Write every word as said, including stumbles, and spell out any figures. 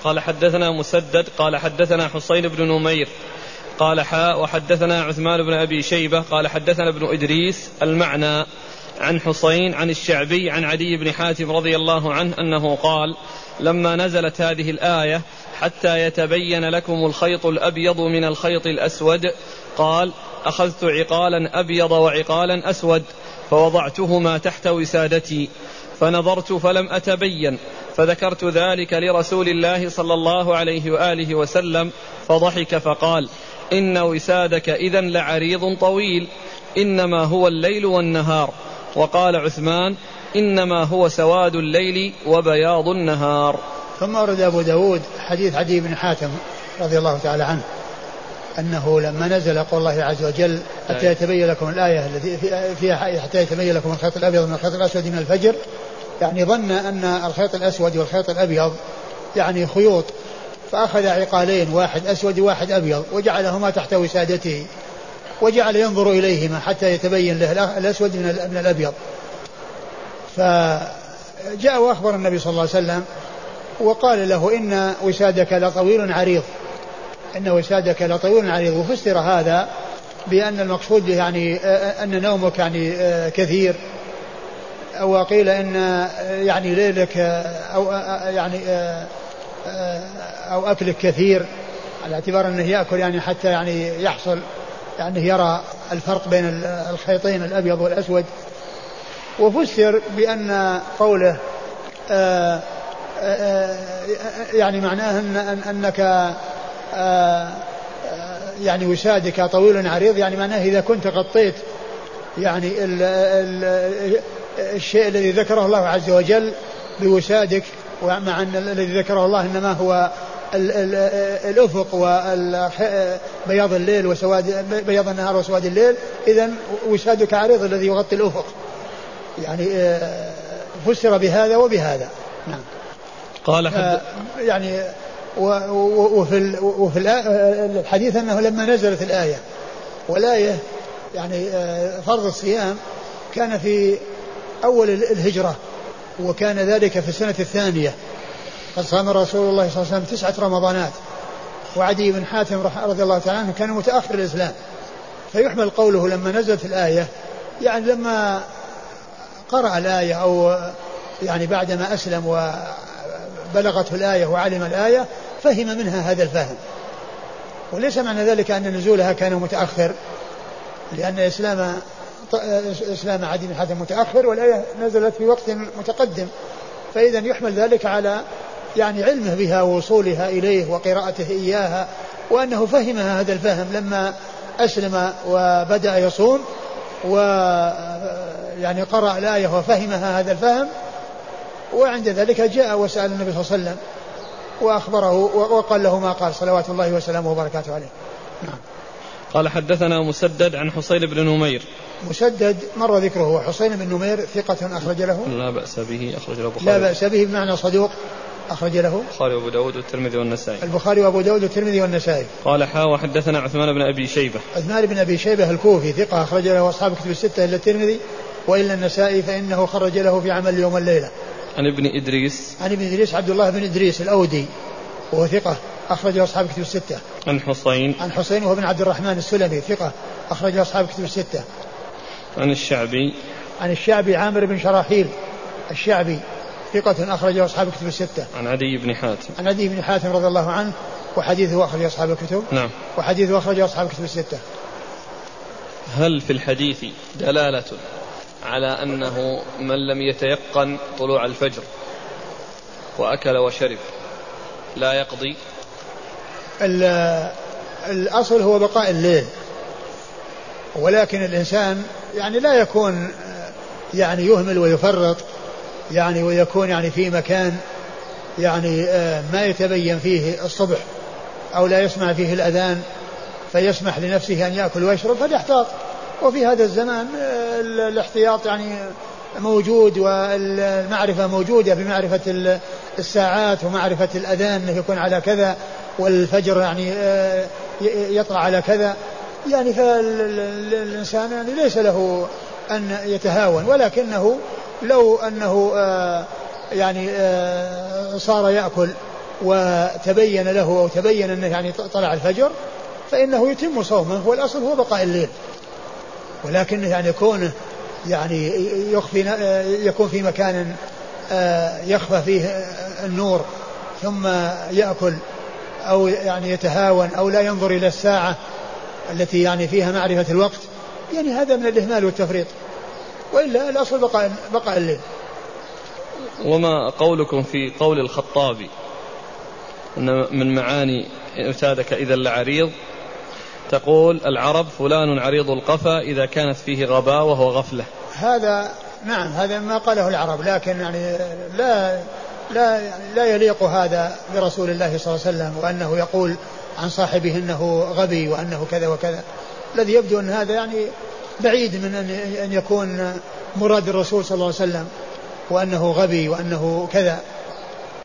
قال حدثنا مسدد قال حدثنا حسين بن نمير قال حاء وحدثنا عثمان بن أبي شيبة قال حدثنا ابن إدريس المعنى عن حسين عن الشعبي عن عدي بن حاتم رضي الله عنه أنه قال لما نزلت هذه الآية حتى يتبين لكم الخيط الأبيض من الخيط الأسود قال أخذت عقالا أبيض وعقالا أسود فوضعتهما تحت وسادتي فنظرت فلم أتبين فذكرت ذلك لرسول الله صلى الله عليه وآله وسلم فضحك فقال إن وسادك إذن لعريض طويل إنما هو الليل والنهار. وقال عثمان إنما هو سواد الليل وبياض النهار. ثم أورد أبو داود حديث عدي بن حاتم رضي الله تعالى عنه أنه لما نزل قول الله عز وجل حتى يتبين لكم الآية التي فيها حتى يتبين لكم الخيط الأبيض من الخيط الأسود من الفجر، يعني ظن أن الخيط الأسود والخيط الأبيض يعني خيوط، فأخذ عقالين واحد أسود وواحد أبيض وجعلهما تحت وسادته وجعل ينظر إليهما حتى يتبين له الأسود من الأبيض. فجاء وأخبر النبي صلى الله عليه وسلم وقال له إن وسادك لطويل عريض إن وسادك لطويل عريض. وفسر هذا بأن المقصود يعني أن نومك يعني كثير، أو قيل إن يعني ليلك أو يعني أو أكلك كثير، على اعتبار أنه يأكل يعني حتى يعني يحصل يعني يرى الفرق بين الخيطين الأبيض والأسود. وفسر بأن قوله آآ آآ يعني معناه أن أنك يعني وسادك طويل عريض، يعني معناه إذا كنت غطيت يعني ال ال الشيء الذي ذكره الله عز وجل بوسادك، ومع أن الذي ذكره الله إنما هو ال ال الأفق وبياض الليل وسواد بياض النهار وسواد الليل، إذن وسادك عريض الذي يغطي الأفق، يعني فسر بهذا وبهذا. نعم. قال حد... يعني وفي وفي الحديث أنه لما نزلت الآية، والآية يعني فرض الصيام كان في أول الهجرة، وكان ذلك في السنة الثانية، قد صام رسول الله صلى الله عليه وسلم تسعة رمضانات، وعدي بن حاتم رضي الله تعالى عنه كان متأخر الإسلام، فيحمل قوله لما نزلت الآية يعني لما قرأ الآية أو يعني بعدما أسلم وبلغته الآية وعلم الآية فهم منها هذا الفهم. وليس معنى ذلك أن نزولها كان متأخر، لأن إسلام إسلام عدي بن حاتم متأخر والآية نزلت في وقت متقدم، فإذا يحمل ذلك على يعني علمه بها ووصولها إليه وقراءته إياها، وأنه فهمها هذا الفهم لما أسلم وبدأ يصوم ويعني قرأ الآية وفهمها هذا الفهم، وعند ذلك جاء وسأل النبي صلى الله عليه وسلم وأخبره وقال له ما قال صلوات الله وسلامه وبركاته عليه. نعم. قال حدثنا مسدد عن حسين بن نمير. مسدد مر ذكره، وحسين بن نمير ثقة أخرج له لا بأس به أخرج له البخاري لا بأس به بمعنى صدوق أخرج له البخاري وأبو داود والترمذي والنسائي البخاري وأبو داود والترمذي والنسائي. قال حا وحدثنا عثمان بن أبي شيبة عثمان بن أبي شيبة الكوفي ثقة أخرج له أصحاب كتب الستة إلا الترمذي وإلا النسائي فإنه خرج له في عمل يوم الليلة. عن ابن إدريس عن ابن إدريس عبد الله بن إدريس الأودي وهو ثقة أخرج أصحاب كتب الستة. عن حسين عن حسين وهو بن عبد الرحمن السلمي ثقة أخرج أصحاب كتب الستة. عن الشعبي عن الشعبي عامر بن شراحيل الشعبي ثقة أخرج أصحاب كتب الستة. عن عدي بن حاتم عن عدي بن حاتم رضي الله عنه وحديثه أخرج أصحاب الكتب. نعم. وحديثه أخرج أصحاب كتب الستة. هل في الحديث دلالة على أنه من لم يتيقن طلوع الفجر وأكل وشرب لا يقضي؟ الأصل هو بقاء الليل، ولكن الإنسان يعني لا يكون يعني يهمل ويفرط يعني ويكون يعني في مكان يعني ما يتبين فيه الصبح أو لا يسمع فيه الأذان فيسمح لنفسه أن يأكل ويشرب فليحتاط. وفي هذا الزمان الاحتياط يعني موجود والمعرفة موجودة بمعرفة الساعات ومعرفة الأذان أنه يكون على كذا والفجر يعني يطلع على كذا، يعني فالإنسان يعني ليس له أن يتهاون، ولكنه لو أنه يعني صار يأكل وتبين له أو تبين أنه يعني طلع الفجر فإنه يتم صومه، والأصل هو بقاء الليل. ولكن يعني كونه يعني يخفي يكون في مكان يخفى فيه النور ثم يأكل أو يعني يتهاون أو لا ينظر إلى الساعة التي يعني فيها معرفة الوقت، يعني هذا من الإهمال والتفريط، وإلا الأصل بقاء بقاء الليل. وما قولكم في قول الخطابي أن من معاني أتادك إذا لعريض تقول العرب فلان عريض القفا إذا كانت فيه غباوة وغفلة؟ هذا نعم هذا ما قاله العرب، لكن يعني لا لا لا يليق هذا برسول الله صلى الله عليه وسلم، وأنه يقول عن صاحبه أنه غبي وأنه كذا وكذا. الذي يبدو أن هذا يعني بعيد من أن يكون مراد الرسول صلى الله عليه وسلم وأنه غبي وأنه كذا.